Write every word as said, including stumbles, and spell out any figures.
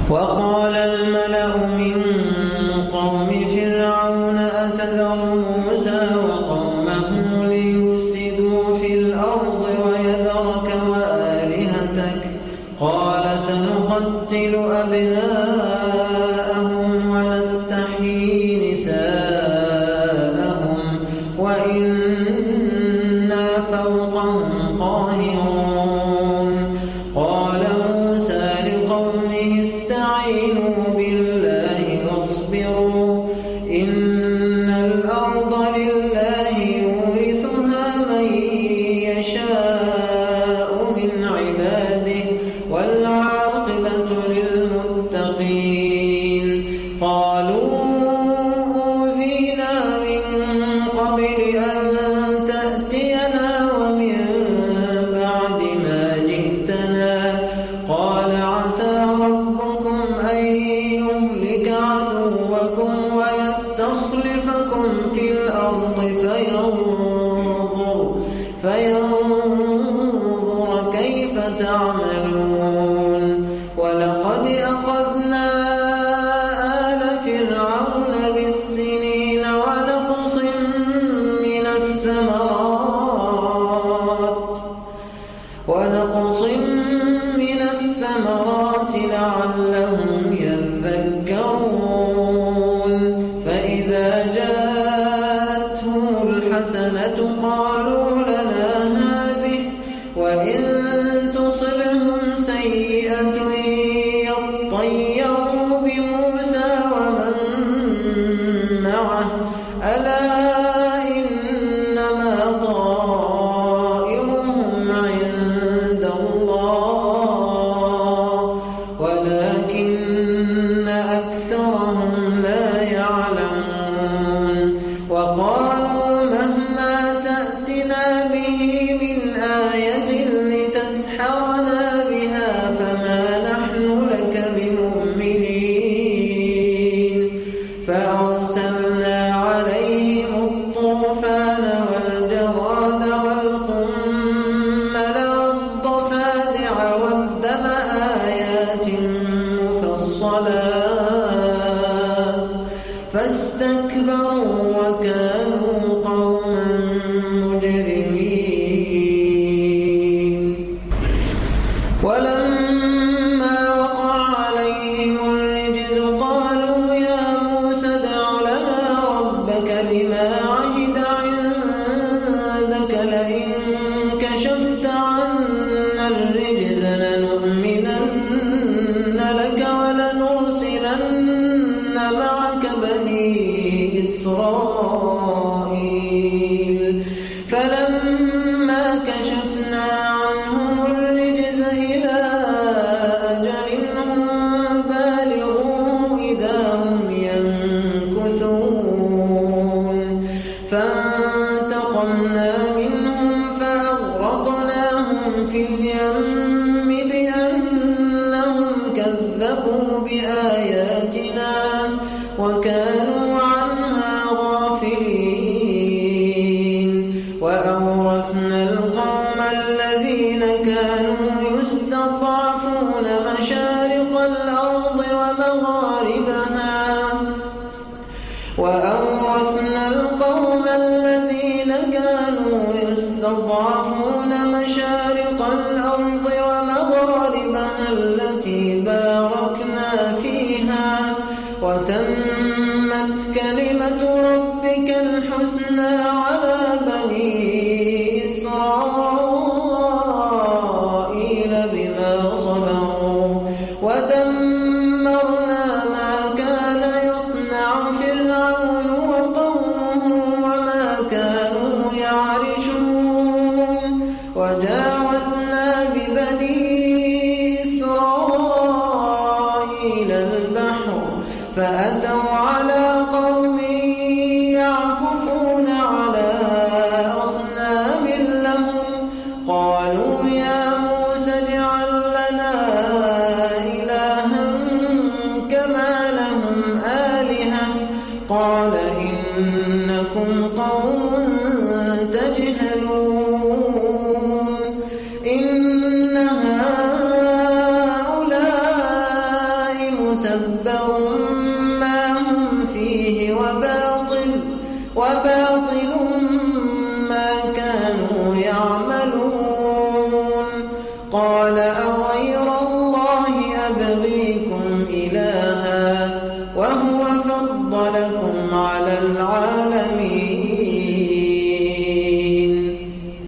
وقال الملأ من قوم فرعون أتذر موسى وقومه ليفسدوا في الأرض ويذرك وآلهتك قال سنقتل أبناءهم ونستحيي نساءهم وإنا فوقهم قاهرون قال موسى لقومه استعينوا بالله واصبروا إن الأرض لله يورثها من يشاء من عباده والعاقبة للمتقين قالوا أوذينا من قبل أن تأتينا ومن بعد ما جئتنا قال عسى ربكم أن يهلك عدوكم ويستخلفكم في الأرض فينظر, فينظر كيف تعملون ولقد أخذنا آل فرعون بالسنين ونقص من الثمرات ونقص من الثمرات لعلهم يذكرون فإذا جاءتهم الحسنة قالوا لنا هذه وإن تصبهم سيئة يطيروا بموسى ومن معه ألا إنما طائرهم عند الله ولكن أكثرهم لا يعلمون وقالوا مهما تأتنا به من آية لتسحرنا بها فما نحن لك بمؤمنين فأرسلنا عليهم الطوفان والجراد والقمل والضفادع والدم آيات مفصلات فاستكبروا وكانوا قوما مجرمين ولما وقع عليهم الرجز قالوا يا موسى ادع لنا ربك بما عهد عندك لئن كشفت عنا الرجز لنؤمنن لك ولنرسلن معك بني إسرائيل فلما كشفنا عنهم الرجز إلى أجل هم بالغوه إذا هم ينكثون فانتقمنا منهم فأغرقناهم في اليم بأنهم كذبوا بآياتنا وكانوا عنها غافلين وأورثنا القوم الذين كانوا يستضعفون مشارق الأرض ومغاربها وأورثنا القوم الذين كانوا يستضعفون مشارق الأرض ومغاربها التي باركنا فيها وتمت كلمة ربك الحسنى على بني إسرائيل بما صبروا ودمرنا ما كان يصنع فرعون وقومه وما كانوا يعرشون وجاوزنا ببني إسرائيل البحر فأتوا على قوم يعكفون على أصنام لهم قالوا يا موسى اجعل لنا إلها كما لهم آلهة قال إنكم قوم تجهلون إن هؤلاء متبر ما هم فيه وباطل, وباطل ما كانوا يعملون. قال أغير الله أبغيكم إلها وهو فضلكم على العالمين